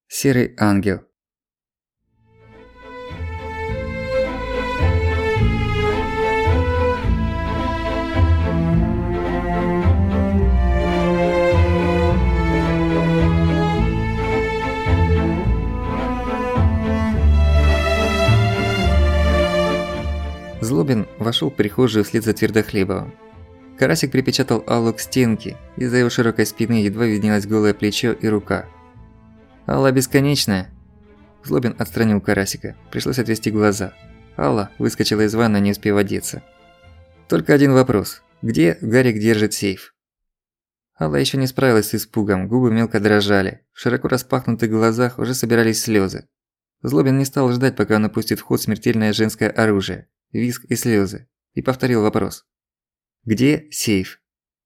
Серый ангел. Злобин вошёл в прихожую вслед за Твердохлебовым. Карасик припечатал Аллу к стенке, из-за его широкой спины едва виднелось голое плечо и рука. «Алла бесконечная!» Злобин отстранил Карасика, пришлось отвести глаза. Алла выскочила из ванной, не успев одеться. «Только один вопрос. Где Гарик держит сейф?» Алла ещё не справилась с испугом, губы мелко дрожали, в широко распахнутых глазах уже собирались слёзы. Злобин не стал ждать, пока он опустит в ход смертельное женское оружие, визг и слёзы, и повторил вопрос. «Где сейф?»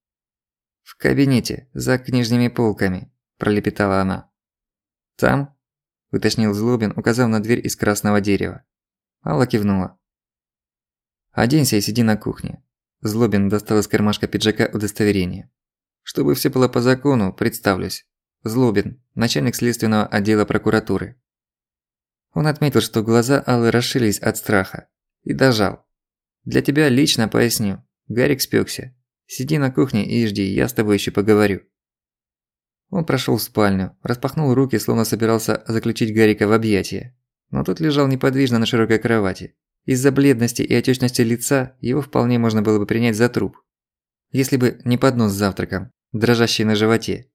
«В кабинете, за книжными полками», – пролепетала она. «Там?» – уточнил Злобин, указав на дверь из красного дерева. Алла кивнула. «Оденься и сиди на кухне». Злобин достал из кармашка пиджака удостоверение. «Чтобы всё было по закону, представлюсь. Злобин, начальник следственного отдела прокуратуры». Он отметил, что глаза Аллы расширились от страха, и дожал. «Для тебя лично поясню. Гарик спёкся. Сиди на кухне и жди, я с тобой ещё поговорю». Он прошёл в спальню, распахнул руки, словно собирался заключить Гарика в объятия. Но тот лежал неподвижно на широкой кровати. Из-за бледности и отечности лица его вполне можно было бы принять за труп. Если бы не поднос с завтраком, дрожащий на животе.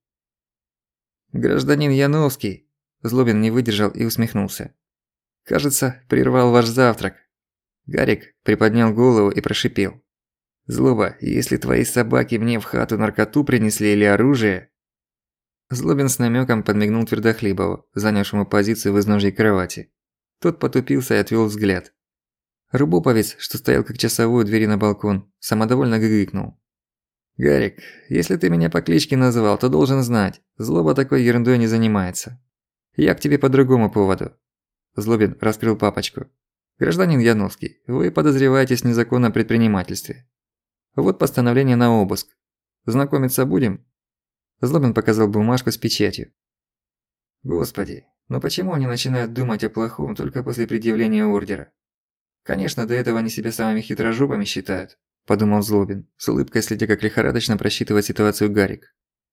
«Гражданин Яновский», Злобин не выдержал и усмехнулся. «Кажется, прервал ваш завтрак». Гарик приподнял голову и прошипел. «Злоба, если твои собаки мне в хату наркоту принесли или оружие...» Злобин с намёком подмигнул Твердохлебову, занявшему позицию в изножье кровати. Тот потупился и отвёл взгляд. Рубоповец, что стоял как часовой у двери на балкон, самодовольно гыгыкнул. «Гарик, если ты меня по кличке назвал, то должен знать, Злоба такой ерундой не занимается. Я к тебе по другому поводу». Злобин раскрыл папочку. «Гражданин Яновский, вы подозреваетесь в незаконном предпринимательстве. Вот постановление на обыск. Знакомиться будем?» Злобин показал бумажку с печатью. «Господи, но почему они начинают думать о плохом только после предъявления ордера? Конечно, до этого они себя самыми хитрожопами считают», – подумал Злобин, с улыбкой следя, как лихорадочно просчитывает ситуацию Гарик.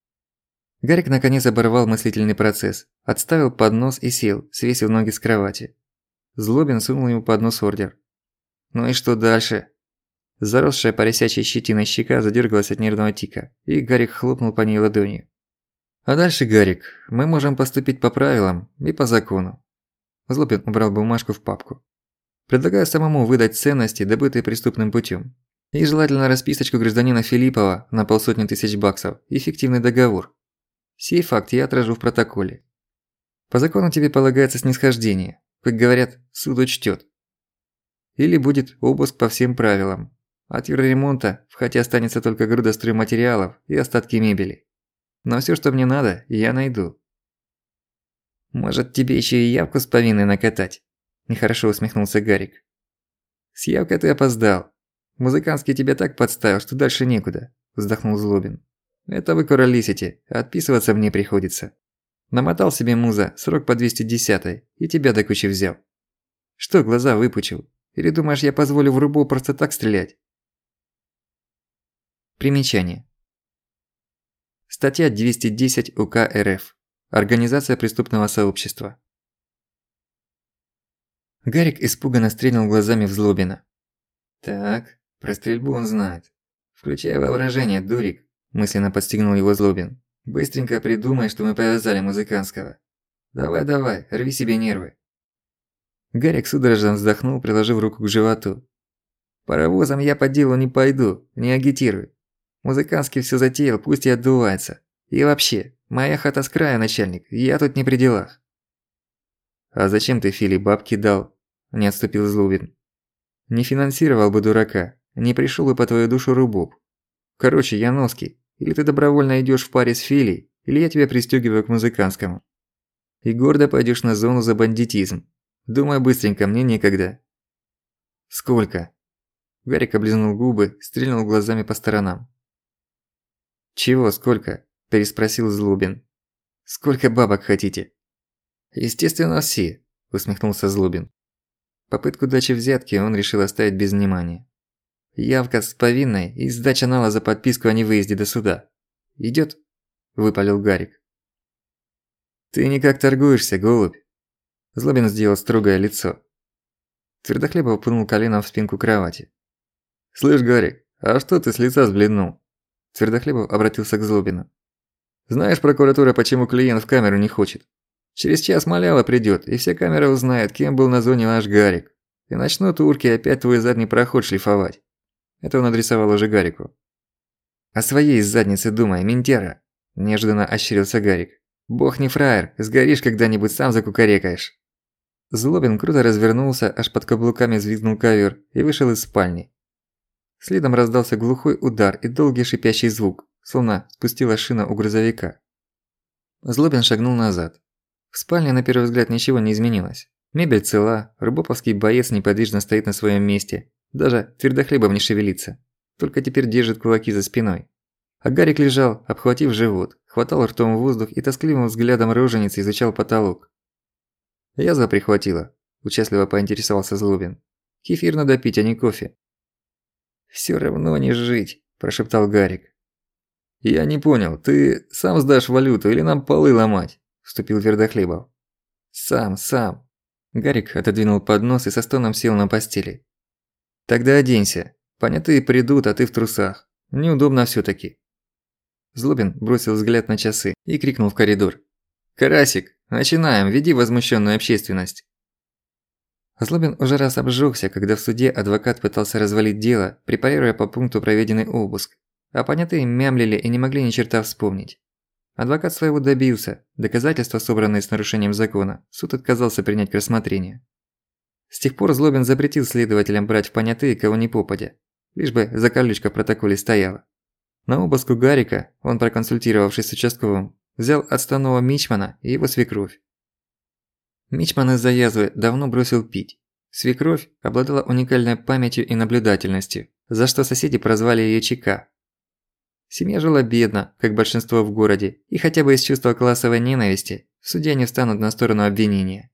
Гарик наконец оборвал мыслительный процесс, отставил поднос и сел, свесив ноги с кровати. Злобин сунул ему под нос ордер. «Ну и что дальше?» Заросшая поросячьей щетиной щека задёргалась от нервного тика, и Гарик хлопнул по ней ладонью. «А дальше, Гарик, мы можем поступить по правилам и по закону». Злобин убрал бумажку в папку. «Предлагаю самому выдать ценности, добытые преступным путём. И желательно расписочку гражданина Филиппова на 500 000 баксов и фиктивный договор. Сей факт я отражу в протоколе. По закону тебе полагается снисхождение, как говорят, суд учтёт. Или будет обыск по всем правилам. От юрремонта в хате останется только груда стройматериалов и остатки мебели. Но всё, что мне надо, я найду». «Может, тебе ещё и явку с повинной накатать?» – нехорошо усмехнулся Гарик. «С явкой ты опоздал. Музыкантский тебя так подставил, что дальше некуда», – вздохнул Злобин. «Это вы куролесите, а отписываться мне приходится. Намотал себе муза срок по 210-й и тебя до кучи взял. Что глаза выпучил? Или думаешь, я позволю в рубу просто так стрелять?» Примечание. Статья 210 УК РФ. Организация преступного сообщества. Гарик испуганно стрельнул глазами в Злобина. «Так, про стрельбу он знает. Включай воображение, дурик», – мысленно подстегнул его Злобин. «Быстренько придумай, что мы повязали музыкантского. Давай, рви себе нервы». Гарик судорожно вздохнул, приложив руку к животу. «Паровозом я по делу не пойду, не агитируй. Музыкантский всё затеял, пусть и отдувается. И вообще, моя хата с края, начальник, я тут не при делах». «А зачем ты Филе бабки дал?» – не отступил Злобин. «Не финансировал бы дурака, не пришёл бы по твою душу рубоб. Короче, Яновский, или ты добровольно идёшь в паре с Филей, или я тебя пристёгиваю к музыкантскому. И гордо пойдёшь на зону за бандитизм. Думай быстренько, мне некогда». «Сколько?» Гарик облизнул губы, стрельнул глазами по сторонам. «Чего сколько?» – переспросил Злобин. «Сколько бабок хотите?» «Естественно, все», – усмехнулся Злобин. Попытку дачи взятки он решил оставить без внимания. «Явка с повинной и сдача нала за подписку о невыезде до суда. Идёт?» – выпалил Гарик. «Ты никак торгуешься, голубь?» Злобин сделал строгое лицо. Твердохлебов пнул коленом в спинку кровати. «Слышь, Гарик, а что ты с лица сбледнул?» Твердохлебов обратился к Злобину. «Знаешь, прокуратура, почему клиент в камеру не хочет? Через час малява придёт, и вся камера узнает, кем был на зоне наш Гарик. И начнут урки опять твой задний проход шлифовать». Это он адресовал уже Гарику. «О своей заднице думай, ментяра!» – неожиданно ощерился Гарик. «Бог не фраер, сгоришь когда-нибудь, сам закукарекаешь». Злобин круто развернулся, аж под каблуками взвизгнул ковёр и вышел из спальни. Следом раздался глухой удар и долгий шипящий звук, словно спустила шина у грузовика. Злобин шагнул назад. В спальне на первый взгляд ничего не изменилось. Мебель цела, рыбоповский боец неподвижно стоит на своем месте. Даже Твердохлебов не шевелится. Только теперь держит кулаки за спиной. А Гарик лежал, обхватив живот, хватал ртом воздух и тоскливым взглядом роженицы изучал потолок. «Язва прихватила», – участливо поинтересовался Злобин. «Кефир надо пить, а не кофе». «Всё равно не жить», – прошептал Гарик. «Я не понял, ты сам сдашь валюту или нам полы ломать?» – вступил Твердохлебов. «Сам». Гарик отодвинул поднос и со стоном сел на постели. «Тогда оденься. Понятые придут, а ты в трусах. Неудобно всё-таки». Злобин бросил взгляд на часы и крикнул в коридор. «Карасик, начинаем, веди возмущенную общественность». Злобин уже раз обжёгся, когда в суде адвокат пытался развалить дело, препарируя по пункту проведенный обыск, а понятые мямлили и не могли ни черта вспомнить. Адвокат своего добился, доказательства, собранные с нарушением закона, суд отказался принять к рассмотрению. С тех пор Злобин запретил следователям брать в понятые кого ни попадя, лишь бы закорлючка в протоколе стояла. На обыск у Гарика, он, проконсультировавшись с участковым, взял отставного мичмана и его свекровь. Мичман из-за язвы давно бросил пить. Свекровь обладала уникальной памятью и наблюдательностью, за что соседи прозвали её ЧК. Семья жила бедно, как большинство в городе, и хотя бы из чувства классовой ненависти в суде они встанут на сторону обвинения.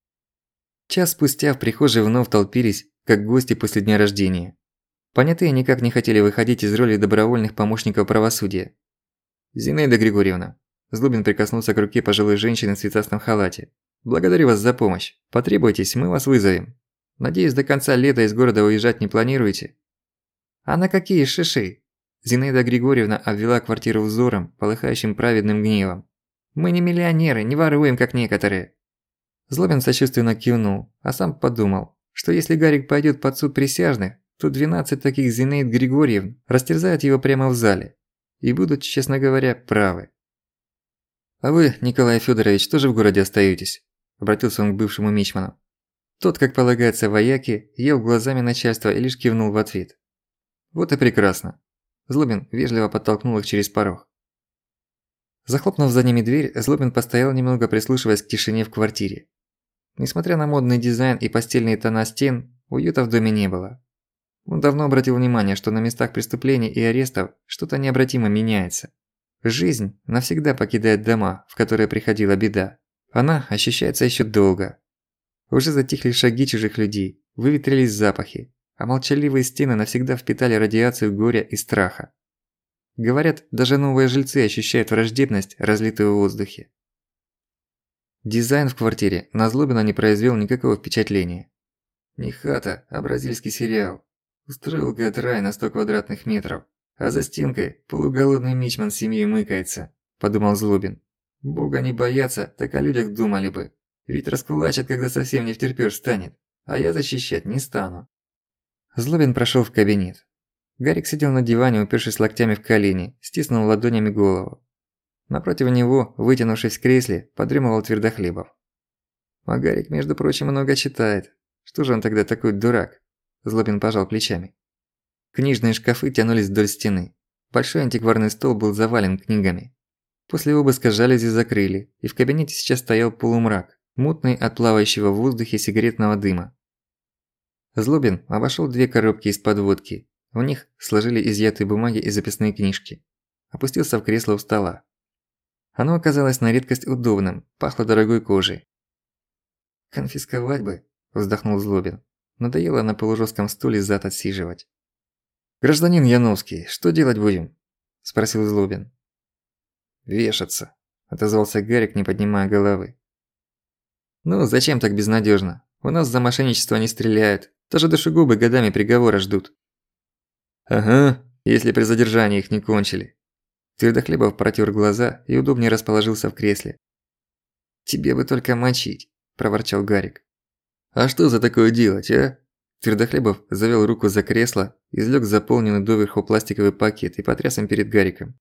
Час спустя в прихожей вновь толпились, как гости после дня рождения. Понятые никак не хотели выходить из роли добровольных помощников правосудия. «Зинаида Григорьевна», – Злобин прикоснулся к руке пожилой женщины в цветастом халате. «Благодарю вас за помощь. Потребуйтесь, мы вас вызовем. Надеюсь, до конца лета из города уезжать не планируете?» «А на какие шиши?» Зинаида Григорьевна обвела квартиру взором, полыхающим праведным гневом. «Мы не миллионеры, не воруем, как некоторые». Злобин сочувственно кивнул, а сам подумал, что если Гарик пойдёт под суд присяжных, то 12 таких Зинаид Григорьевн растерзают его прямо в зале. И будут, честно говоря, правы. «А вы, Николай Фёдорович, тоже в городе остаётесь?» – обратился он к бывшему мичману. Тот, как полагается вояке, ел глазами начальства и лишь кивнул в ответ. «Вот и прекрасно». Злобин вежливо подтолкнул их через порог. Захлопнув за ними дверь, Злобин постоял немного, прислушиваясь к тишине в квартире. Несмотря на модный дизайн и постельные тона стен, уюта в доме не было. Он давно обратил внимание, что на местах преступлений и арестов что-то необратимо меняется. Жизнь навсегда покидает дома, в которые приходила беда. Она ощущается ещё долго. Уже затихли шаги чужих людей, выветрились запахи, а молчаливые стены навсегда впитали радиацию горя и страха. Говорят, даже новые жильцы ощущают враждебность, разлитую в воздухе. Дизайн в квартире на Злобина не произвел никакого впечатления. Не хата, а бразильский сериал. Устроил гад рай на 100 квадратных метров, а за стенкой полуголодный мичман с семьей мыкается, подумал Злобин. Бога не боятся, так о людях думали бы. Ведь раскулачат, когда совсем не втерпёшь станет, а я защищать не стану. Злобин прошёл в кабинет. Гарик сидел на диване, упёршись локтями в колени, стиснул ладонями голову. Напротив него, вытянувшись в кресле, подрёмывал Твердохлебов. А Гарик, между прочим, много читает. Что же он тогда такой дурак? Злобин пожал плечами. Книжные шкафы тянулись вдоль стены. Большой антикварный стол был завален книгами. После обыска жалюзи закрыли, и в кабинете сейчас стоял полумрак, мутный от плавающего в воздухе сигаретного дыма. Злобин обошёл 2 коробки из-под водки. В них сложили изъятые бумаги и записные книжки. Опустился в кресло у стола. Оно оказалось на редкость удобным, пахло дорогой кожей. «Конфисковать бы», – вздохнул Злобин. Надоело на полужёстком стуле зад отсиживать. «Гражданин Яновский, что делать будем?» – спросил Злобин. «Вешаться», – отозвался Гарик, не поднимая головы. «Ну, зачем так безнадёжно? У нас за мошенничество не стреляют, даже душегубы годами приговора ждут». «Ага, если при задержании их не кончили». Твердохлебов протёр глаза и удобнее расположился в кресле. «Тебе бы только мочить», – проворчал Гарик. «А что за такое делать, а?» Твердохлебов завёл руку за кресло, извлёк заполненный доверху пластиковый пакет и потряс им перед Гариком.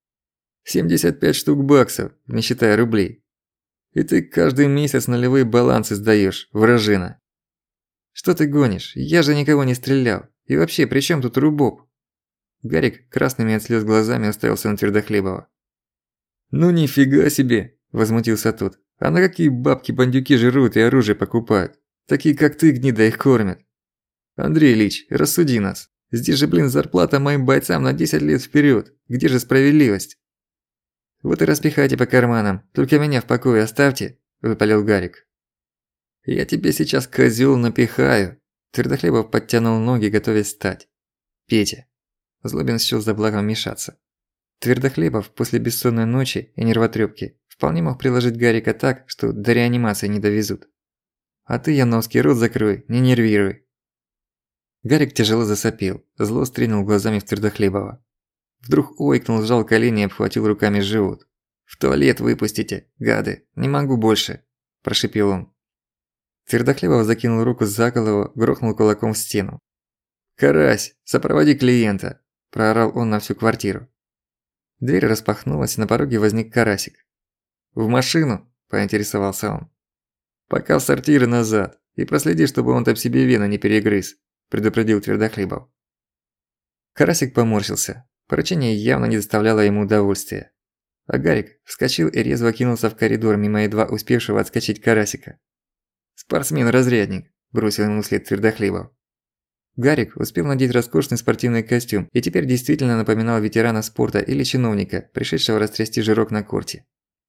75 штук баксов, не считая рублей. И ты каждый месяц нулевые балансы сдаёшь, вражина. Что ты гонишь? Я же никого не стрелял. И вообще, при чём тут рубоб?» Гарик красными от слёз глазами уставился на Твердохлебова. «Ну нифига себе!» – возмутился тот. «А на какие бабки бандюки жируют и оружие покупают? Такие как ты, гнида, их кормят. Андрей Ильич, рассуди нас. Здесь же, блин, зарплата моим бойцам на 10 лет вперёд. Где же справедливость?» «Вот и распихайте по карманам, только меня в покое оставьте», – выпалил Гарик. «Я тебе сейчас, козёл, напихаю». Твердохлебов подтянул ноги, готовясь встать. «Петя». Злобин счёл за благо вмешаться. Твердохлебов после бессонной ночи и нервотрёпки вполне мог приложить Гарика так, что до реанимации не довезут. «А ты, Яновский, рот закрой, не нервируй». Гарик тяжело засопел, зло стрельнул глазами в Твердохлебова. Вдруг ойкнул, сжал колени и обхватил руками живот. «В туалет выпустите, гады, не могу больше», – прошипел он. Твердохлебов закинул руку за голову, грохнул кулаком в стену. «Карась, сопроводи клиента», – проорал он на всю квартиру. Дверь распахнулась, на пороге возник Карасик. «В машину?» – поинтересовался он. «Пока в сортиры назад, и проследи, чтобы он там себе вены не перегрыз», – предупредил Твердохлебов. Карасик поморщился. Поручение явно не доставляло ему удовольствия. А Гарик вскочил и резво кинулся в коридор мимо едва успевшего отскочить Карасика. «Спортсмен-разрядник», – бросил ему вслед Твердохлебов. Гарик успел надеть роскошный спортивный костюм и теперь действительно напоминал ветерана спорта или чиновника, пришедшего растрясти жирок на корте.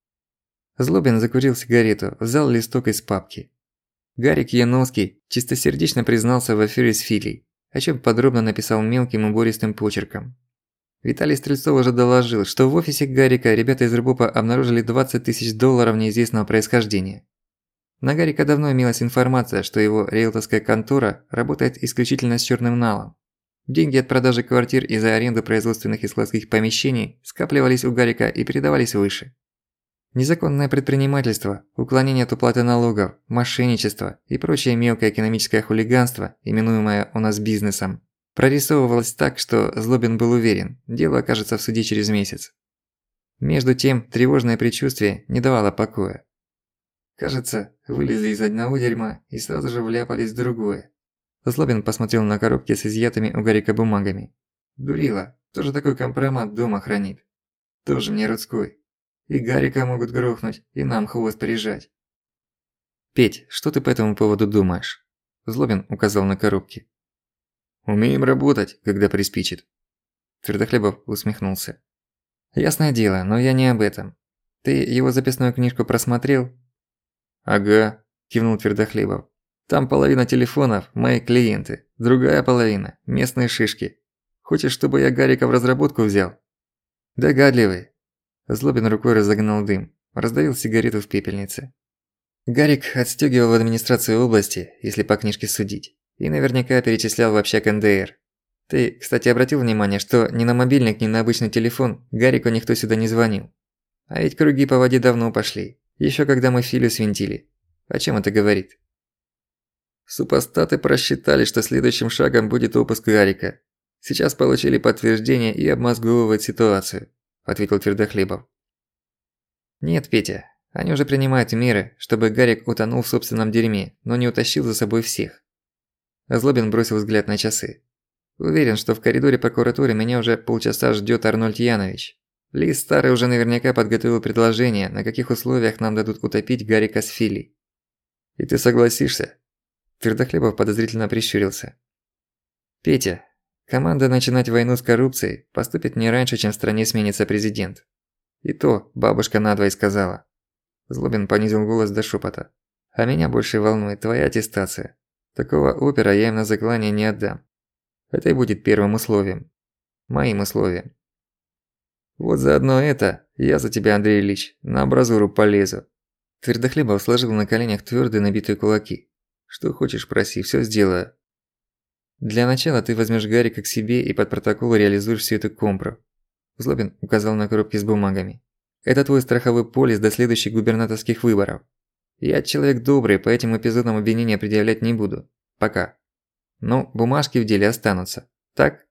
Злобин закурил сигарету, взял листок из папки. Гарик Яновский чистосердечно признался в афере с Филей, о чём подробно написал мелким убористым почерком. Виталий Стрельцов уже доложил, что в офисе Гарика ребята из РБОПа обнаружили $20 000 неизвестного происхождения. На Гарика давно имелась информация, что его риэлторская контора работает исключительно с чёрным налом. Деньги от продажи квартир и за аренду производственных и складских помещений скапливались у Гарика и передавались выше. Незаконное предпринимательство, уклонение от уплаты налогов, мошенничество и прочее мелкое экономическое хулиганство, именуемое у нас бизнесом, прорисовывалось так, что Злобин был уверен, дело окажется в суде через месяц. Между тем, тревожное предчувствие не давало покоя. Кажется, вылезли из одного дерьма и сразу же вляпались в другое. Злобин посмотрел на коробки с изъятыми у Гарика бумагами. Дурила, тоже такой компромат дома хранит. Тоже мне Рудской. И Гарика могут грохнуть, и нам хвост прижать. «Петь, что ты по этому поводу думаешь?» Злобин указал на коробки. «Умеем работать, когда приспичит». Твердохлебов усмехнулся. «Ясное дело, но я не об этом. Ты его записную книжку просмотрел?» «Ага», – кивнул Твердохлебов. «Там половина телефонов – мои клиенты, другая половина – местные шишки. Хочешь, чтобы я Гарика в разработку взял?» «Догадливый». Злобин рукой разогнал дым, раздавил сигарету в пепельнице. Гарик отстёгивал в администрацию области, если по книжке судить, и наверняка перечислял в общак НДР. Ты, кстати, обратил внимание, что ни на мобильник, ни на обычный телефон Гарику никто сюда не звонил? А ведь круги по воде давно пошли, ещё когда мы Филю свинтили. О чём это говорит? Супостаты просчитали, что следующим шагом будет обыск Гарика. Сейчас получили подтверждение и обмозговывают ситуацию, ответил Твердохлебов. Нет, Петя, они уже принимают меры, чтобы Гарик утонул в собственном дерьме, но не утащил за собой всех. Злобин бросил взгляд на часы. Уверен, что в коридоре прокуратуры меня уже полчаса ждёт Арнольд Янович. Лис старый уже наверняка подготовил предложение, на каких условиях нам дадут утопить Гарика с Филей. И ты согласишься? Твердохлебов подозрительно прищурился. Петя, команда начинать войну с коррупцией поступит не раньше, чем в стране сменится президент. И то бабушка надвое сказала. Злобин понизил голос до шепота. А меня больше волнует твоя аттестация. Такого опера я им на заклание не отдам. Это и будет первым условием. Моим условием. Вот заодно это, я за тебя, Андрей Ильич, на амбразуру полезу. Твердохлебов сложил на коленях твёрдые набитые кулаки. Что хочешь, проси, всё сделаю. Для начала ты возьмёшь Гарика к себе и под протокол реализуешь всю эту компру. Злобин указал на коробки с бумагами. Это твой страховой полис до следующих губернаторских выборов. Я человек добрый, по этим эпизодам обвинения предъявлять не буду. Пока. Но бумажки в деле останутся. Так?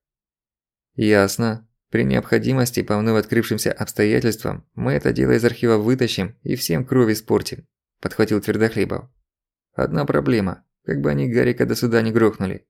Ясно. При необходимости по вновь открывшимся обстоятельствам мы это дело из архива вытащим и всем кровь испортим, подхватил Твердохлебов. Одна проблема. Как бы они Гарика до суда не грохнули.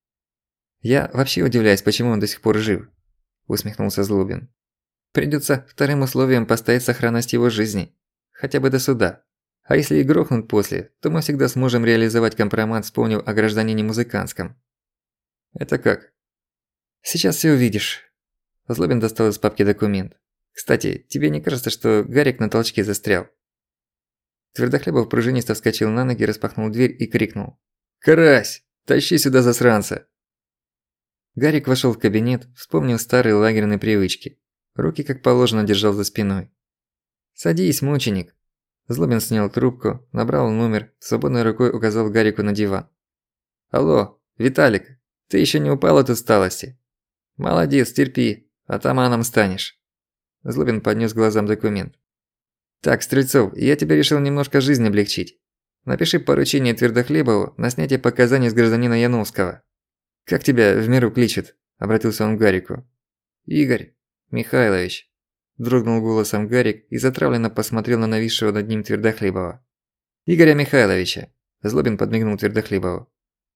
Я вообще удивляюсь, почему он до сих пор жив, усмехнулся Злобин. Придётся вторым условием поставить сохранность его жизни. Хотя бы до суда. А если и грохнут после, то мы всегда сможем реализовать компромат, вспомнив о гражданине Музыканском. Это как? Сейчас всё увидишь. Злобин достал из папки документ. Кстати, тебе не кажется, что Гарик на толчке застрял? Твердохлебов пружинисто вскочил на ноги, распахнул дверь и крикнул. «Карась! Тащи сюда засранца!» Гарик вошёл в кабинет, вспомнил старые лагерные привычки. Руки, как положено, держал за спиной. «Садись, мученик!» Злобин снял трубку, набрал номер, свободной рукой указал Гарику на диван. «Алло, Виталик, ты ещё не упал от усталости?» «Молодец, терпи, атаманом станешь». Злобин поднёс глазам документ. «Так, Стрельцов, я тебе решил немножко жизнь облегчить. Напиши поручение Твердохлебову на снятие показаний с гражданина Яновского». «Как тебя в миру кличут?» – обратился он к Гарику. «Игорь Михайлович», – дрогнул голосом Гарик и затравленно посмотрел на нависшего над ним Твердохлебова. «Игоря Михайловича», – Злобин подмигнул Твердохлебову.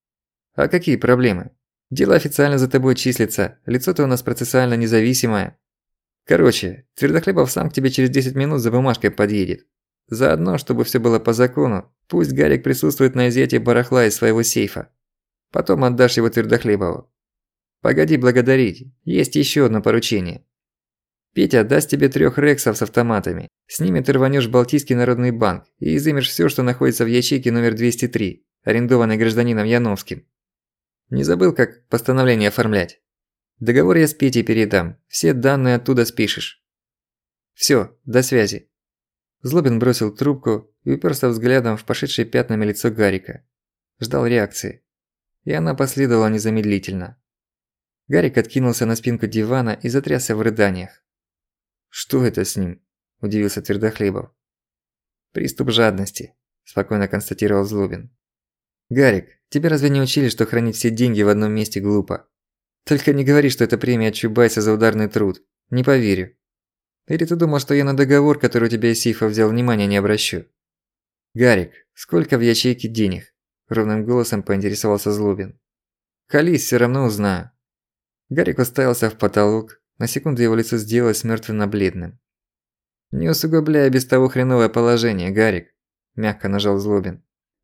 «А какие проблемы? Дело официально за тобой числится, лицо-то у нас процессуально независимое. Короче, Твердохлебов сам к тебе через 10 минут за бумажкой подъедет. Заодно, чтобы всё было по закону, пусть Гарик присутствует на изъятии барахла из своего сейфа. Потом отдашь его Твердохлебову. Погоди благодарить, есть ещё одно поручение. Петя даст тебе 3 рексов с автоматами. С ними ты рванёшь в Балтийский народный банк и изымешь всё, что находится в ячейке номер 203, арендованной гражданином Яновским. Не забыл, как постановление оформлять? Договор я с Петей передам, все данные оттуда спишешь. Всё, до связи». Злобин бросил трубку и упёрся взглядом в пошедшее пятнами лицо Гарика. Ждал реакции. И она последовала незамедлительно. Гарик откинулся на спинку дивана и затрясся в рыданиях. «Что это с ним?» – удивился Твердохлебов. «Приступ жадности», – спокойно констатировал Злобин. «Гарик, тебя разве не учили, что хранить все деньги в одном месте глупо? Только не говори, что это премия Чубайса за ударный труд. Не поверю. Или ты думал, что я на договор, который у тебя из сейфа взял, внимания не обращу?» «Гарик, сколько в ячейке денег?» – ровным голосом поинтересовался Злобин. «Колись, всё равно узнаю». Гарик уставился в потолок, на секунду его лицо сделалось мертвенно-бледным. «Не усугубляй без того хреновое положение, Гарик», – мягко нажал Злобин.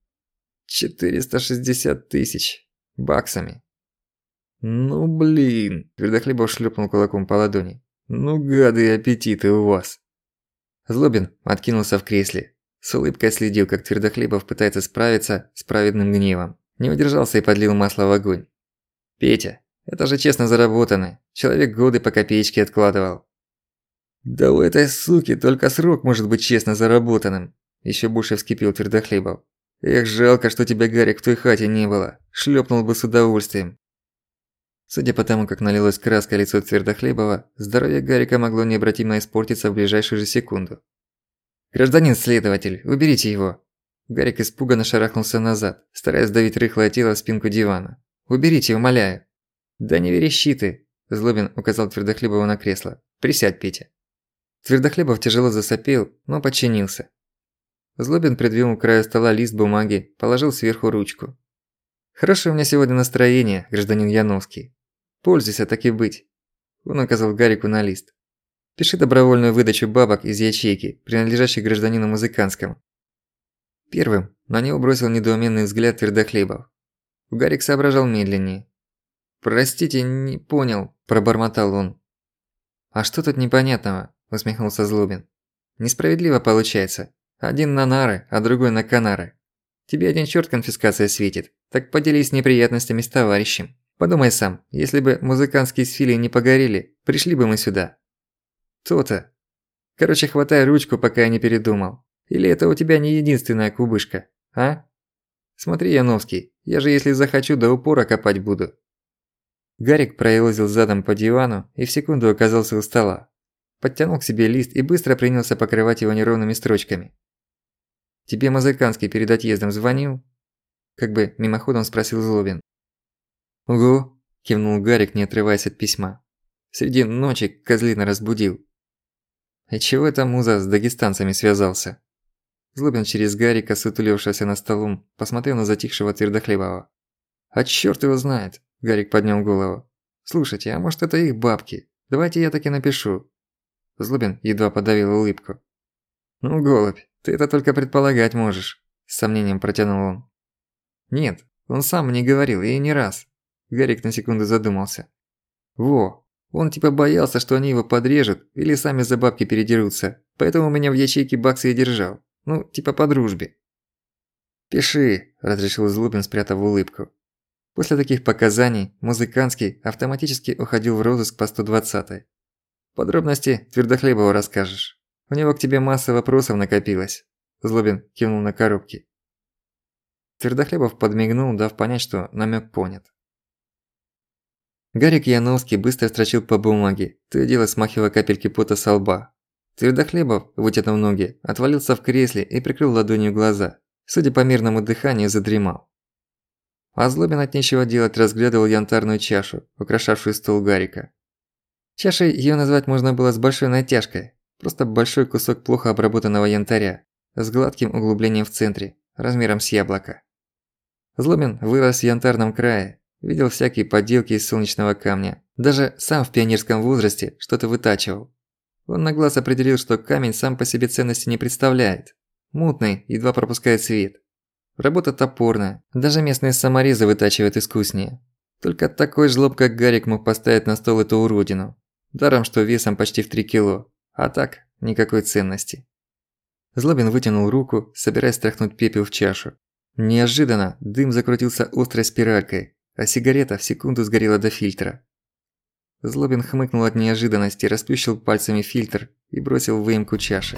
460 тысяч баксами. «Ну блин», – Твердохлебов шлёпнул кулаком по ладони. «Ну гады и аппетиты у вас». Злобин откинулся в кресле. С улыбкой следил, как Твердохлебов пытается справиться с праведным гневом. Не удержался и подлил масло в огонь. «Петя, это же честно заработано. Человек годы по копеечке откладывал». «Да у этой суки только срок может быть честно заработанным», – ещё больше вскипел Твердохлебов. «Эх, жалко, что тебя, Гарик, в той хате не было. Шлёпнул бы с удовольствием». Судя по тому, как налилось краской лицо Твердохлебова, здоровье Гарика могло необратимо испортиться в ближайшую же секунду. «Гражданин следователь, уберите его!» Гарик испуганно шарахнулся назад, стараясь сдавить рыхлое тело в спинку дивана. «Уберите, умоляю!» «Да не верещи ты!» – Злобин указал Твердохлебову на кресло. «Присядь, Петя!» Твердохлебов тяжело засопел, но подчинился. Злобин придвинул к краю стола лист бумаги, положил сверху ручку. «Хорошее у меня сегодня настроение, гражданин Яновский. Пользуйся, так и быть». Он указал Гарику на лист. «Пиши добровольную выдачу бабок из ячейки, принадлежащей гражданину Музыканскому». Первым на него бросил недоуменный взгляд Твердохлебов. Гарик соображал медленнее. «Простите, не понял», – пробормотал он. «А что тут непонятного?» – усмехнулся Злобин. «Несправедливо получается. Один на нары, а другой на канары. Тебе один чёрт конфискация светит, так поделись неприятностями с товарищем. Подумай сам, если бы музыкантские сфили не погорели, пришли бы мы сюда. То-то. Короче, хватай ручку, пока я не передумал. Или это у тебя не единственная кубышка, а? Смотри, Яновский, я же если захочу до упора копать буду. Гарик проелозил задом по дивану и в секунду оказался у стола. Подтянул к себе лист и быстро принялся покрывать его неровными строчками. «Тебе Музыкантский перед отъездом звонил?» Как бы мимоходом спросил Злобин. «Угу», – кивнул Гарик, не отрываясь от письма. «Среди ночи козлина разбудил». «И чего это муза с дагестанцами связался?» Злобин через Гарика, сутулевшегося на столом, посмотрел на затихшего Твердохлебова. «А чёрт его знает!» – Гарик поднял голову. «Слушайте, а может это их бабки? Давайте я так и напишу». Злобин едва подавил улыбку. «Ну, голубь, ты это только предполагать можешь», – с сомнением протянул он. «Нет, он сам мне говорил, и не раз». Гарик на секунду задумался. «Во, он типа боялся, что они его подрежут или сами за бабки передерутся, поэтому меня в ячейке баксы и держал. Ну, типа по дружбе». «Пиши», – разрешил Злобин, спрятав улыбку. После таких показаний Музыкантский автоматически уходил в розыск по 120-й. «Подробности Твердохлебову расскажешь. У него к тебе масса вопросов накопилось», – Злобин кивнул на коробки. Твердохлебов подмигнул, дав понять, что намёк понят. Гарик Яновский быстро строчил по бумаге, то и дело смахивая капельки пота со лба. Твердохлебов, вытянув ноги, отвалился в кресле и прикрыл ладонью глаза. Судя по мирному дыханию, задремал. А Злобин от нечего делать разглядывал янтарную чашу, украшавшую стол Гарика. Чашей её назвать можно было с большой натяжкой. Просто большой кусок плохо обработанного янтаря, с гладким углублением в центре, размером с яблоко. Злобин вырос в янтарном крае, видел всякие подделки из солнечного камня. Даже сам в пионерском возрасте что-то вытачивал. Он на глаз определил, что камень сам по себе ценности не представляет. Мутный, едва пропускает свет. Работа топорная, даже местные саморезы вытачивают искуснее. Только такой жлоб, как Гарик, мог поставить на стол эту уродину. Даром, что весом почти в 3 кило. А так, никакой ценности. Злобин вытянул руку, собираясь стряхнуть пепел в чашу. Неожиданно дым закрутился острой спиралькой, а сигарета в секунду сгорела до фильтра. Злобин хмыкнул от неожиданности, расплющил пальцами фильтр и бросил в выемку чаши.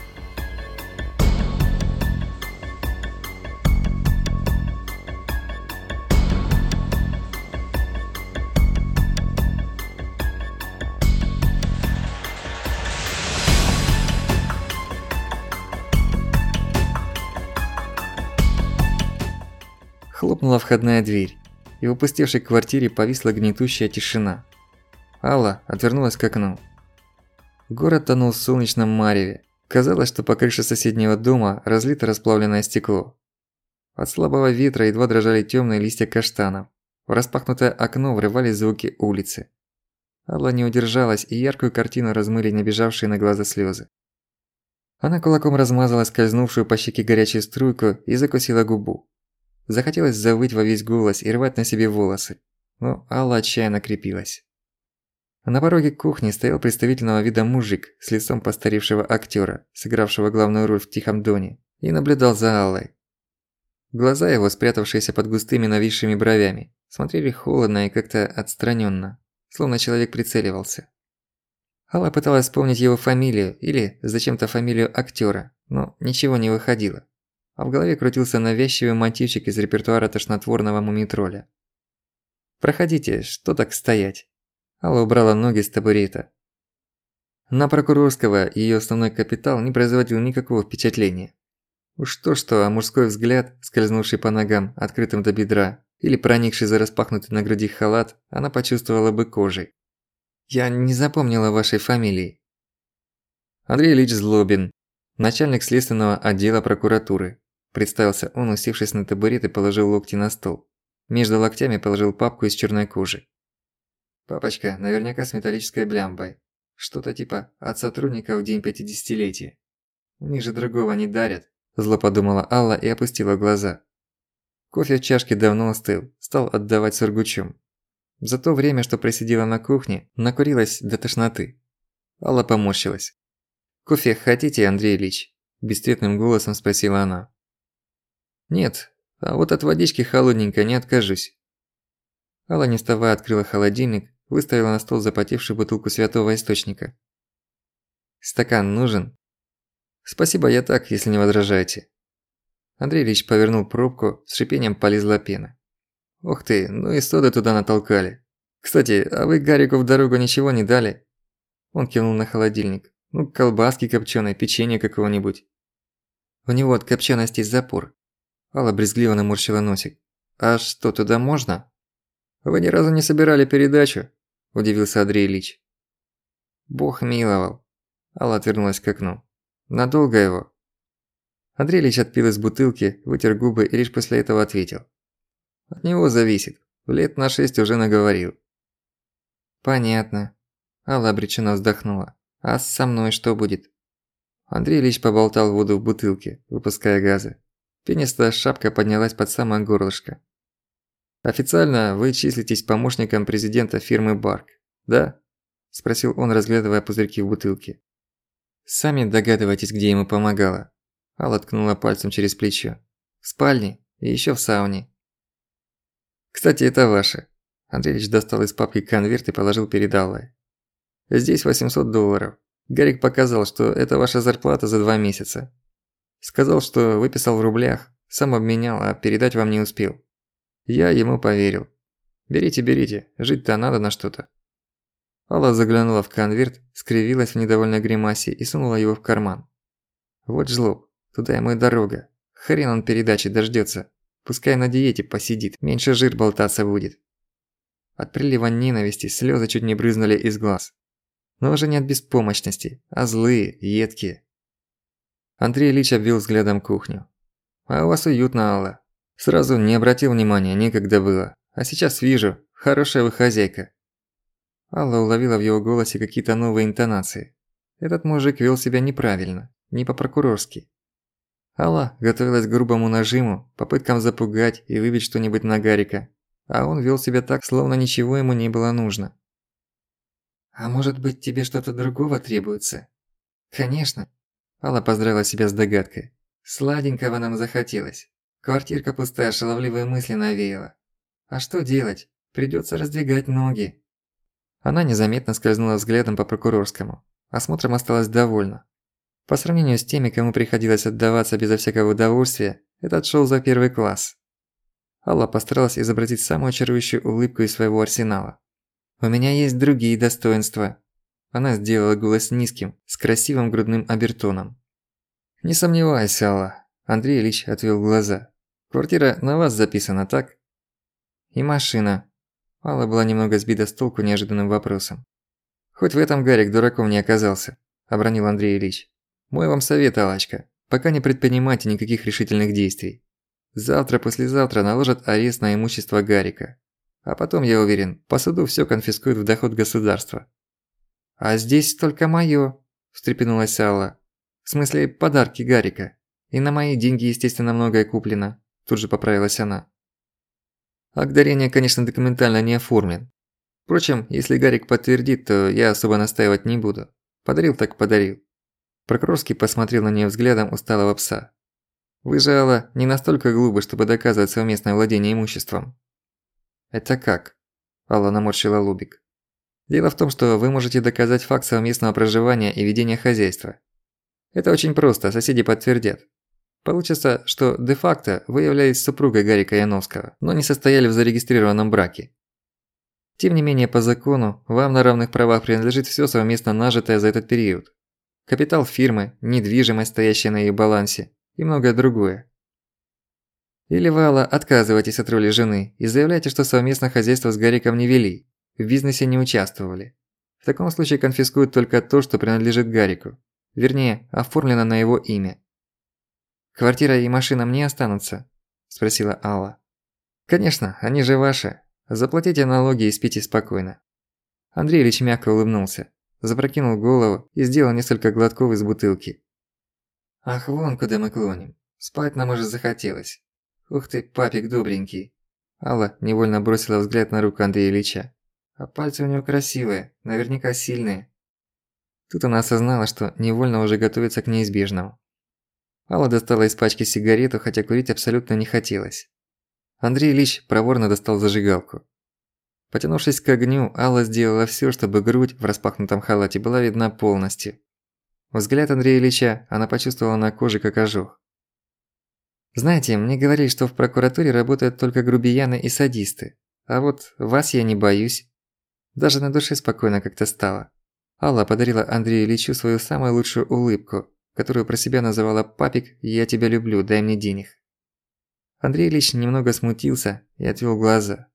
Хлопнула входная дверь, и в опустевшей квартире повисла гнетущая тишина. Алла отвернулась к окну. Город тонул в солнечном мареве. Казалось, что по крыше соседнего дома разлито расплавленное стекло. От слабого ветра едва дрожали тёмные листья каштанов. В распахнутое окно врывались звуки улицы. Алла не удержалась, и яркую картину размыли набежавшие на глаза слёзы. Она кулаком размазала скользнувшую по щеке горячую струйку и закусила губу. Захотелось завыть во весь голос и рвать на себе волосы, но Алла отчаянно крепилась. На пороге кухни стоял представительного вида мужик с лицом постаревшего актёра, сыгравшего главную роль в «Тихом доне», и наблюдал за Аллой. Глаза его, спрятавшиеся под густыми нависшими бровями, смотрели холодно и как-то отстранённо, словно человек прицеливался. Алла пыталась вспомнить его фамилию или зачем-то фамилию актёра, но ничего не выходило. А в голове крутился навязчивый мотивчик из репертуара тошнотворного мумитроля. «Проходите, что так стоять?» Алла убрала ноги с табурета. На прокурорского её основной капитал не производил никакого впечатления. Уж то-что, а мужской взгляд, скользнувший по ногам, открытым до бедра, или проникший за распахнутый на груди халат, она почувствовала бы кожей. «Я не запомнила вашей фамилии». «Андрей Ильич Злобин, начальник следственного отдела прокуратуры», представился он, усевшись на табурет и положил локти на стол. Между локтями положил папку из чёрной кожи. «Папочка, наверняка с металлической блямбой. Что-то типа от сотрудника в день 50-летия. У них же другого не дарят», – зло подумала Алла и опустила глаза. Кофе в чашке давно остыл, стал отдавать сургучом. За то время, что просидела на кухне, накурилась до тошноты. Алла поморщилась. «Кофе хотите, Андрей Ильич?» – бесцветным голосом спросила она. Нет, а вот от водички холодненькой не откажусь. Алла, не вставая, открыла холодильник, выставила на стол запотевшую бутылку святого источника. «Стакан нужен?» «Спасибо, я так, если не возражаете». Андрей Ильич повернул пробку, с шипением полезла пена. «Ух ты, ну и соды туда натолкали. Кстати, а вы Гарику в дорогу ничего не дали?» Он кивнул на холодильник. «Ну, колбаски копченой, печенье какого-нибудь». «У него от копчености запор». Алла брезгливо наморщила носик. «А что, туда можно?» «Вы ни разу не собирали передачу?» – удивился Андрей Ильич. «Бог миловал». Алла отвернулась к окну. «Надолго его?» Андрей Ильич отпил из бутылки, вытер губы и лишь после этого ответил. «От него зависит. Лет на 6 уже наговорил». «Понятно». Алла обреченно вздохнула. «А со мной что будет?» Андрей Ильич поболтал воду в бутылке, выпуская газы. Пенистая шапка поднялась под самое горлышко. «Официально вы числитесь помощником президента фирмы «Барк», да?» – спросил он, разглядывая пузырьки в бутылке. «Сами догадываетесь, где ему помогала». Алла ткнула пальцем через плечо. «В спальне и ещё в сауне». «Кстати, это ваше». Андрей Ильич достал из папки конверт и положил перед Аллой. «Здесь $800. Гарик показал, что это ваша зарплата за 2 месяца. Сказал, что выписал в рублях, сам обменял, а передать вам не успел. Я ему поверил. Берите, берите, жить-то надо на что-то». Алла заглянула в конверт, скривилась в недовольной гримасе и сунула его в карман. «Вот жлоб, туда ему и дорога. Хрен он передачи дождётся. Пускай на диете посидит, меньше жир болтаться будет». От прилива ненависти слёзы чуть не брызнули из глаз. Но уже не от беспомощности, а злые, едкие. Андрей Ильич обвел взглядом кухню. «А у вас уютно, Алла. Сразу не обратил внимания, некогда было. А сейчас вижу, хорошая вы хозяйка». Алла уловила в его голосе какие-то новые интонации. Этот мужик вел себя неправильно, не по-прокурорски. Алла готовилась к грубому нажиму, попыткам запугать и выбить что-нибудь на Гарика. А он вел себя так, словно ничего ему не было нужно. «А может быть, тебе что-то другого требуется?» «Конечно». Алла поздравила себя с догадкой. «Сладенького нам захотелось. Квартирка пустая, шаловливые мысли навеяла. А что делать? Придётся раздвигать ноги». Она незаметно скользнула взглядом по прокурорскому. Осмотром осталась довольна. По сравнению с теми, кому приходилось отдаваться безо всякого удовольствия, этот шел за первый класс. Алла постаралась изобразить самую чарующую улыбку из своего арсенала. «У меня есть другие достоинства». Она сделала голос низким, с красивым грудным обертоном. «Не сомневайся, Алла». Андрей Ильич отвел глаза. «Квартира на вас записана, так?» «И машина». Алла была немного сбита с толку неожиданным вопросом. «Хоть в этом Гарик дураком не оказался», – обронил Андрей Ильич. «Мой вам совет, Аллочка, пока не предпринимайте никаких решительных действий. Завтра-послезавтра наложат арест на имущество Гарика. А потом, я уверен, по суду всё конфискуют в доход государства». «А здесь только моё», – встрепенулась Алла. «В смысле, подарки Гарика. И на мои деньги, естественно, многое куплено», – тут же поправилась она. «Акт дарения, конечно, документально не оформлен. Впрочем, если Гарик подтвердит, то я особо настаивать не буду. Подарил так подарил». Прокурорский посмотрел на неё взглядом усталого пса. «Вы же, Алла, не настолько глупы, чтобы доказывать совместное владение имуществом». «Это как?» – Алла наморщила лобик. «Дело в том, что вы можете доказать факт совместного проживания и ведения хозяйства. Это очень просто, соседи подтвердят. Получится, что де-факто вы являлись супругой Гарика Яновского, но не состояли в зарегистрированном браке. Тем не менее, по закону, вам на равных правах принадлежит всё совместно нажитое за этот период. Капитал фирмы, недвижимость, стоящая на её балансе и многое другое. Или вы, Алла, отказываетесь от роли жены и заявляете, что совместно хозяйство с Гариком не вели, в бизнесе не участвовали. В таком случае конфискуют только то, что принадлежит Гарику. Вернее, оформлено на его имя. «Квартира и машина мне останутся?» – спросила Алла. «Конечно, они же ваши. Заплатите налоги и спите спокойно». Андрей Ильич мягко улыбнулся, запрокинул голову и сделал несколько глотков из бутылки. «Ах, вон куда мы клоним. Спать нам уже захотелось. Ух ты, папик добренький». Алла невольно бросила взгляд на руку Андрея Ильича. «А пальцы у него красивые, наверняка сильные». Тут она осознала, что невольно уже готовится к неизбежному. Алла достала из пачки сигарету, хотя курить абсолютно не хотелось. Андрей Ильич проворно достал зажигалку. Потянувшись к огню, Алла сделала всё, чтобы грудь в распахнутом халате была видна полностью. Взгляд Андрея Ильича она почувствовала на коже как ожог. «Знаете, мне говорили, что в прокуратуре работают только грубияны и садисты. А вот вас я не боюсь. Даже на душе спокойно как-то стало». Алла подарила Андрею Ильичу свою самую лучшую улыбку, которую про себя называла «Папик, я тебя люблю, дай мне денег». Андрей Ильич немного смутился и отвёл глаза.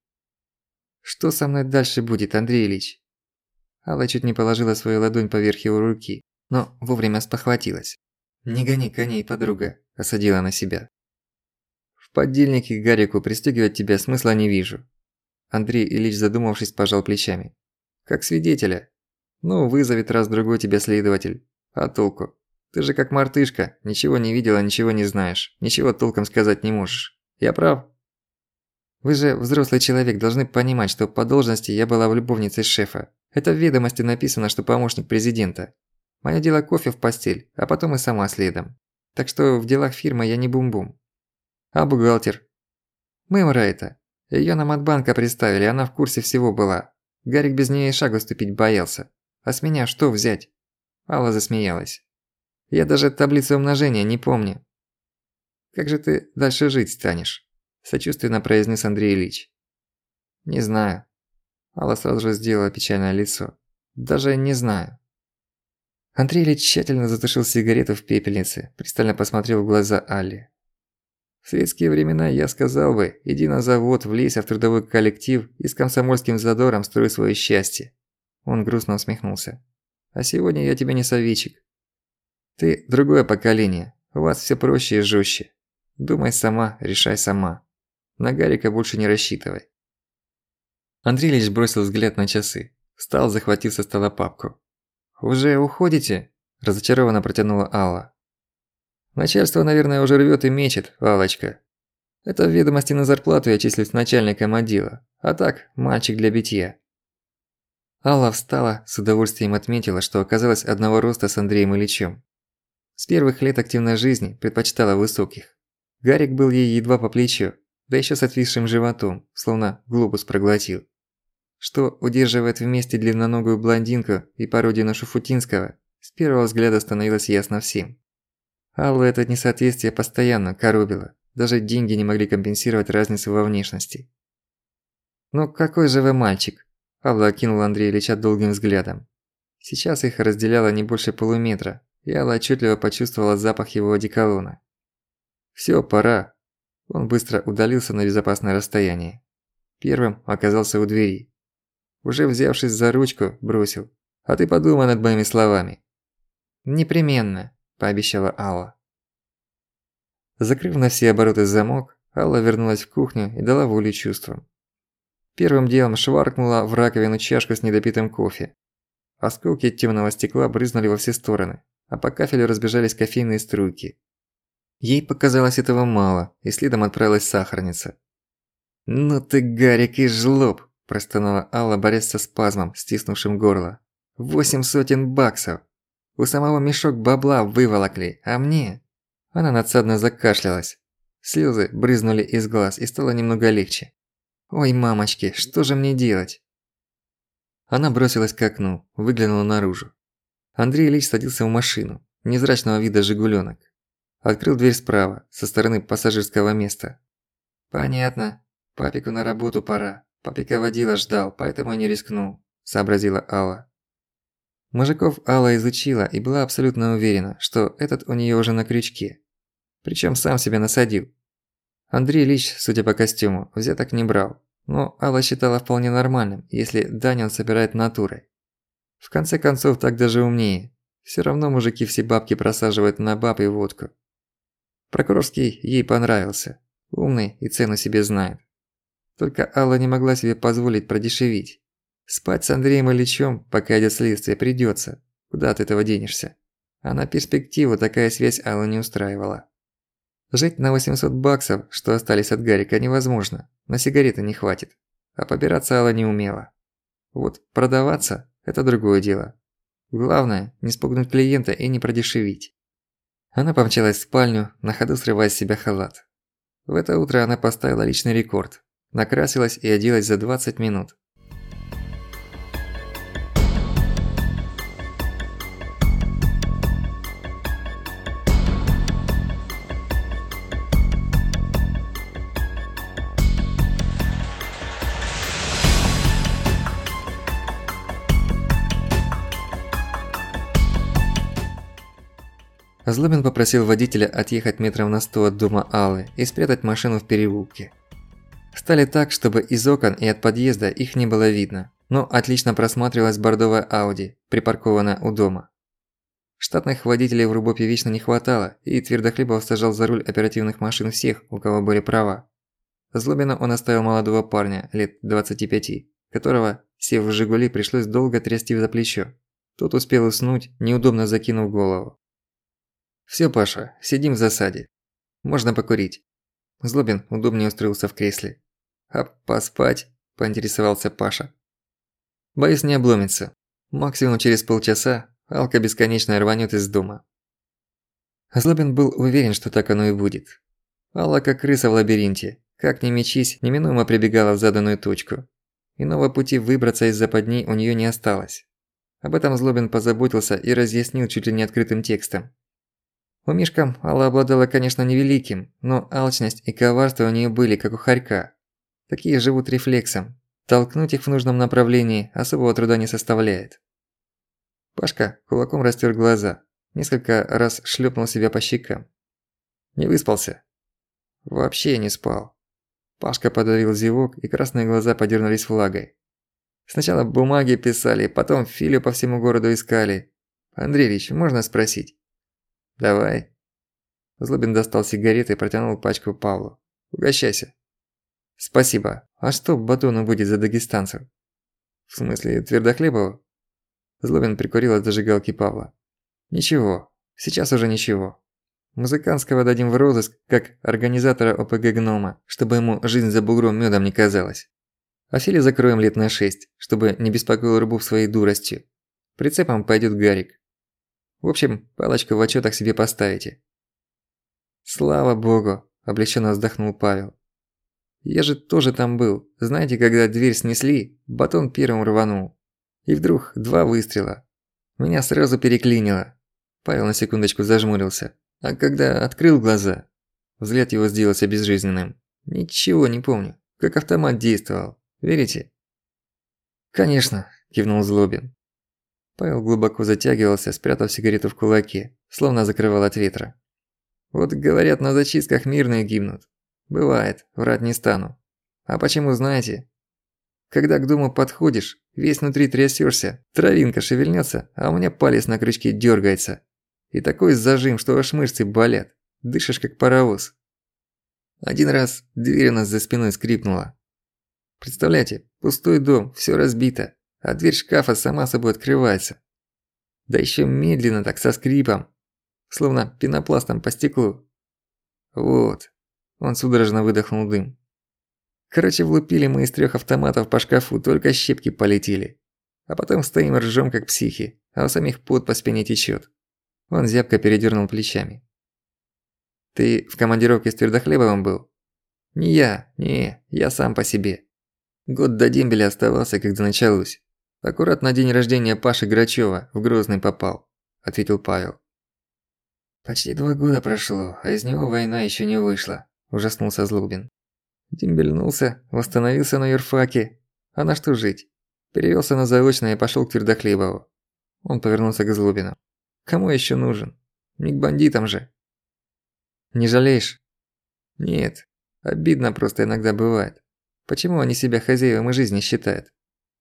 «Что со мной дальше будет, Андрей Ильич?» Алла чуть не положила свою ладонь поверх его руки, но вовремя спохватилась. «Не гони коней, подруга», – осадила она себя. «В поддельнике к Гарику пристёгивать тебя смысла не вижу». Андрей Ильич, задумавшись, пожал плечами. «Как свидетеля. Ну, вызовет раз-другой тебя следователь. А толку? Ты же как мартышка, ничего не видела, ничего не знаешь, ничего толком сказать не можешь. Я прав?» «Вы же взрослый человек, должны понимать, что по должности я была любовницей шефа. Это в ведомости написано, что помощник президента. Моё дело кофе в постель, а потом и сама следом. Так что в делах фирмы я не бум-бум. А бухгалтер? Мымра это. Её нам от банка приставили, она в курсе всего была. Гарик без неё и шагу ступить боялся. А с меня что взять?» Алла засмеялась. «Я даже таблицу умножения не помню». «Как же ты дальше жить станешь?» – сочувственно произнес Андрей Ильич. «Не знаю». Алла сразу же сделала печальное лицо. «Даже не знаю». Андрей Ильич тщательно затушил сигарету в пепельнице, пристально посмотрел в глаза Алле. «В светские времена я сказал бы, иди на завод, влейся в трудовой коллектив и с комсомольским задором строй своё счастье». Он грустно усмехнулся. «А сегодня я тебе не советчик. Ты другое поколение, у вас всё проще и жёстче. Думай сама, решай сама. На Гарика больше не рассчитывай». Андрей Ильич бросил взгляд на часы. Встал, захватив со стола папку. «Уже уходите?» – разочарованно протянула Алла. «Начальство, наверное, уже рвёт и мечет, Аллочка. Это в ведомости на зарплату я числюсь начальником отдела, а так, мальчик для битья». Алла встала, с удовольствием отметила, что оказалась одного роста с Андреем Ильичем. С первых лет активной жизни предпочитала высоких. Гарик был ей едва по плечу, да ещё с отвисшим животом, словно глобус проглотил. Что удерживает вместе длинноногую блондинку и пародию на Шуфутинского, с первого взгляда становилось ясно всем. Аллу это несоответствие постоянно коробило, даже деньги не могли компенсировать разницу во внешности. «Ну какой же вы мальчик?» – Алла окинула Андрея Ильича долгим взглядом. Сейчас их разделяло не больше полуметра, и Алла отчётливо почувствовала запах его одеколона. «Всё, пора». Он быстро удалился на безопасное расстояние. Первым оказался у двери. Уже взявшись за ручку, бросил. «А ты подумай над моими словами». «Непременно», – пообещала Алла. Закрыв на все обороты замок, Алла вернулась в кухню и дала волю чувствам. Первым делом шваркнула в раковину чашку с недопитым кофе. Осколки тёмного стекла брызнули во все стороны, а по кафелю разбежались кофейные струйки. Ей показалось этого мало, и следом отправилась сахарница. «Ну ты, Гарик, и жлоб!» – простонала Алла, борясь со спазмом, стиснувшим горло. 800 баксов! У самого мешок бабла выволокли, а мне...» Она надсадно закашлялась. Слёзы брызнули из глаз, и стало немного легче. «Ой, мамочки, что же мне делать?» Она бросилась к окну, выглянула наружу. Андрей Ильич садился в машину, невзрачного вида «Жигулёнок». Открыл дверь справа, со стороны пассажирского места. «Понятно. Папику на работу пора. Папика водила ждал, поэтому и не рискнул», – сообразила Алла. Мужиков Алла изучила и была абсолютно уверена, что этот у неё уже на крючке. Причём сам себя насадил. Андрей Ильич, судя по костюму, взяток не брал. Но Алла считала вполне нормальным, если дань он собирает натурой. В конце концов, так даже умнее. Всё равно мужики все бабки просаживают на баб и водку. Прокурорский ей понравился. Умный и цену себе знает. Только Алла не могла себе позволить продешевить. Спать с Андреем Ильичем, пока идёт следствие, придётся. Куда от этого денешься? А на перспективу такая связь Аллу не устраивала. Жить на 800 баксов, что остались от Гарика, невозможно. На сигареты не хватит. А побираться Алла не умела. Вот продаваться – это другое дело. Главное – не спугнуть клиента и не продешевить. Она помчалась в спальню, на ходу срывая с себя халат. В это утро она поставила личный рекорд. Накрасилась и оделась за 20 минут. Злобин попросил водителя отъехать метров на 100 от дома Аллы и спрятать машину в переулке. Стали так, чтобы из окон и от подъезда их не было видно, но отлично просматривалась бордовая Ауди, припаркованная у дома. Штатных водителей в Рубопе вечно не хватало, и Твердохлебов сажал за руль оперативных машин всех, у кого были права. Злобину он оставил молодого парня, лет 25, которого, сев в «Жигули», пришлось долго трясти за плечо. Тот успел уснуть, неудобно закинув голову. «Всё, Паша, сидим в засаде. Можно покурить». Злобин удобнее устроился в кресле. «А поспать?» – поинтересовался Паша. «Боюсь, не обломится. Максимум через полчаса Алка бесконечно рванёт из дома». Злобин был уверен, что так оно и будет. Алла, как крыса в лабиринте, как ни мечись, неминуемо прибегала в заданную точку. Иного пути выбраться из западни у неё не осталось. Об этом Злобин позаботился и разъяснил чуть ли не открытым текстом. Умишкам Алла обладала, конечно, невеликим, но алчность и коварство у неё были, как у хорька. Такие живут рефлексом. Толкнуть их в нужном направлении особого труда не составляет. Пашка кулаком растёр глаза, несколько раз шлёпнул себя по щекам. Не выспался? Вообще не спал. Пашка подавил зевок, и красные глаза подернулись влагой. Сначала бумаги писали, потом Филю по всему городу искали. Андрей Ильич, можно спросить? «Давай». Злобин достал сигареты и протянул пачку Павлу. «Угощайся». «Спасибо. А что батону будет за дагестанцев?» «В смысле, Твердохлебову?» Злобин прикурил от зажигалки Павла. «Ничего. Сейчас уже ничего. Музыкантского дадим в розыск, как организатора ОПГ «Гнома», чтобы ему жизнь за бугром мёдом не казалась. А Филе закроем лет на 6, чтобы не беспокоил Рубов своей дуростью. Прицепом пойдёт Гарик. В общем, палочку в отчётах себе поставите». «Слава богу», – облегчённо вздохнул Павел. «Я же тоже там был. Знаете, когда дверь снесли, батон первым рванул. И вдруг 2 выстрела. Меня сразу переклинило». Павел на секундочку зажмурился. А когда открыл глаза, взгляд его сделался безжизненным. Ничего не помню, как автомат действовал. Верите? «Конечно», – кивнул Злобин. Павел глубоко затягивался, спрятав сигарету в кулаке, словно закрывал от ветра. «Вот говорят, на зачистках мирные гибнут. Бывает, врать не стану. А почему, знаете? Когда к дому подходишь, весь внутри трясёшься, травинка шевельнётся, а у меня палец на крючке дёргается. И такой зажим, что аж мышцы болят. Дышишь как паровоз». Один раз дверь у нас за спиной скрипнула. Представляете, пустой дом, всё разбито. А дверь шкафа сама собой открывается. Да ещё медленно так, со скрипом. Словно пенопластом по стеклу. Вот. Он судорожно выдохнул дым. Короче, влупили мы из 3 автоматов по шкафу, только щепки полетели. А потом стоим и ржём как психи, а у самих пот по спине течёт. Он зябко передёрнул плечами. «Ты в командировке с Твердохлебовым был?» «Не я сам по себе. Год до дембеля оставался, когда началось. Аккурат на день рождения Паши Грачёва в Грозный попал», – ответил Павел. «Почти 2 года прошло, а из него война ещё не вышла», – ужаснулся Злобин. Дембельнулся, восстановился на юрфаке. А на что жить? Перевёлся на заочное и пошёл к Твердохлебову. Он повернулся к Злобину. «Кому ещё нужен? Не к бандитам же». «Не жалеешь?» «Нет, обидно просто иногда бывает. Почему они себя хозяевами жизни считают?»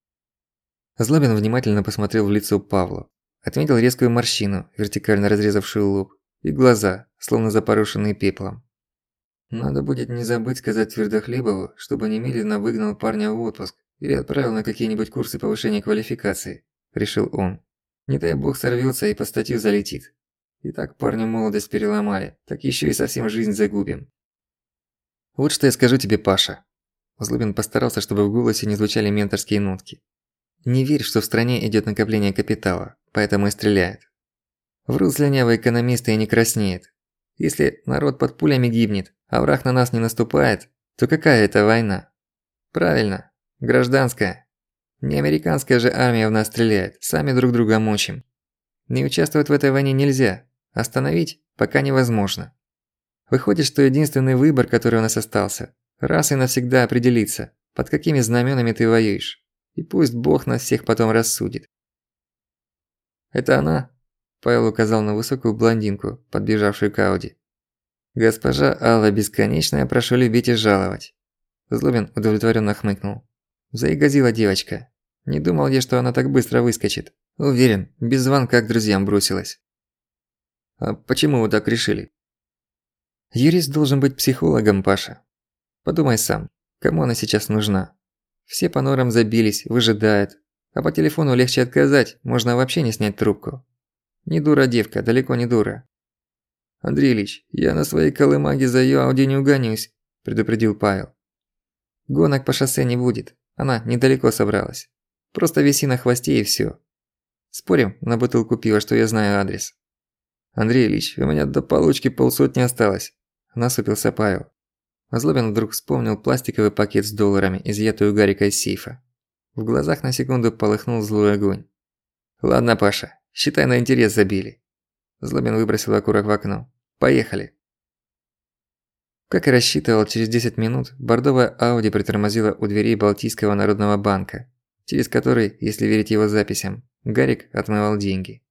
Злобин внимательно посмотрел в лицо Павлу. Отметил резкую морщину, вертикально разрезавшую лоб, и глаза, словно запорошенные пеплом. «Надо будет не забыть сказать Твердохлебову, чтобы немедленно выгнал парня в отпуск или отправил на какие-нибудь курсы повышения квалификации», – решил он. «Не дай бог сорвётся и под статью залетит. И так парню молодость переломали, так ещё и совсем жизнь загубим». «Вот что я скажу тебе, Паша». Злобин постарался, чтобы в голосе не звучали менторские нотки. «Не верь, что в стране идёт накопление капитала, поэтому и стреляют. Врут слюнявые экономисты и не краснеет. Если народ под пулями гибнет, а враг на нас не наступает, то какая это война? Правильно, гражданская. Не американская же армия в нас стреляет, сами друг друга мочим. Не участвовать в этой войне нельзя, остановить пока невозможно. Выходит, что единственный выбор, который у нас остался, раз и навсегда определиться, под какими знаменами ты воюешь. И пусть Бог нас всех потом рассудит. «Это она?» – Павел указал на высокую блондинку, подбежавшую к Ауди. «Госпожа Алла Бесконечная, прошу любить и жаловать». Злобин удовлетворенно хмыкнул. Заигазила девочка. Не думал я, что она так быстро выскочит. Уверен, без звонка к друзьям бросилась. «А почему вы так решили?» «Юрист должен быть психологом, Паша. Подумай сам, кому она сейчас нужна? Все по норам забились, выжидают. А по телефону легче отказать, можно вообще не снять трубку. Не дура девка, далеко не дура». «Андрей Ильич, я на своей колымаге за её Ауди не угонюсь», – предупредил Павел. «Гонок по шоссе не будет, она недалеко собралась. Просто виси на хвосте и всё. Спорим на бутылку пива, что я знаю адрес?» «Андрей Ильич, у меня до получки полсотни осталось», – насупился Павел. Злобин вдруг вспомнил пластиковый пакет с долларами, изъятый у Гарика из сейфа. В глазах на секунду полыхнул злой огонь. «Ладно, Паша, считай, на интерес забили». Злобин выбросил окурок в окно. «Поехали». Как и рассчитывал, через 10 минут бордовая Ауди притормозила у дверей Балтийского народного банка, через который, если верить его записям, Гарик отмывал деньги.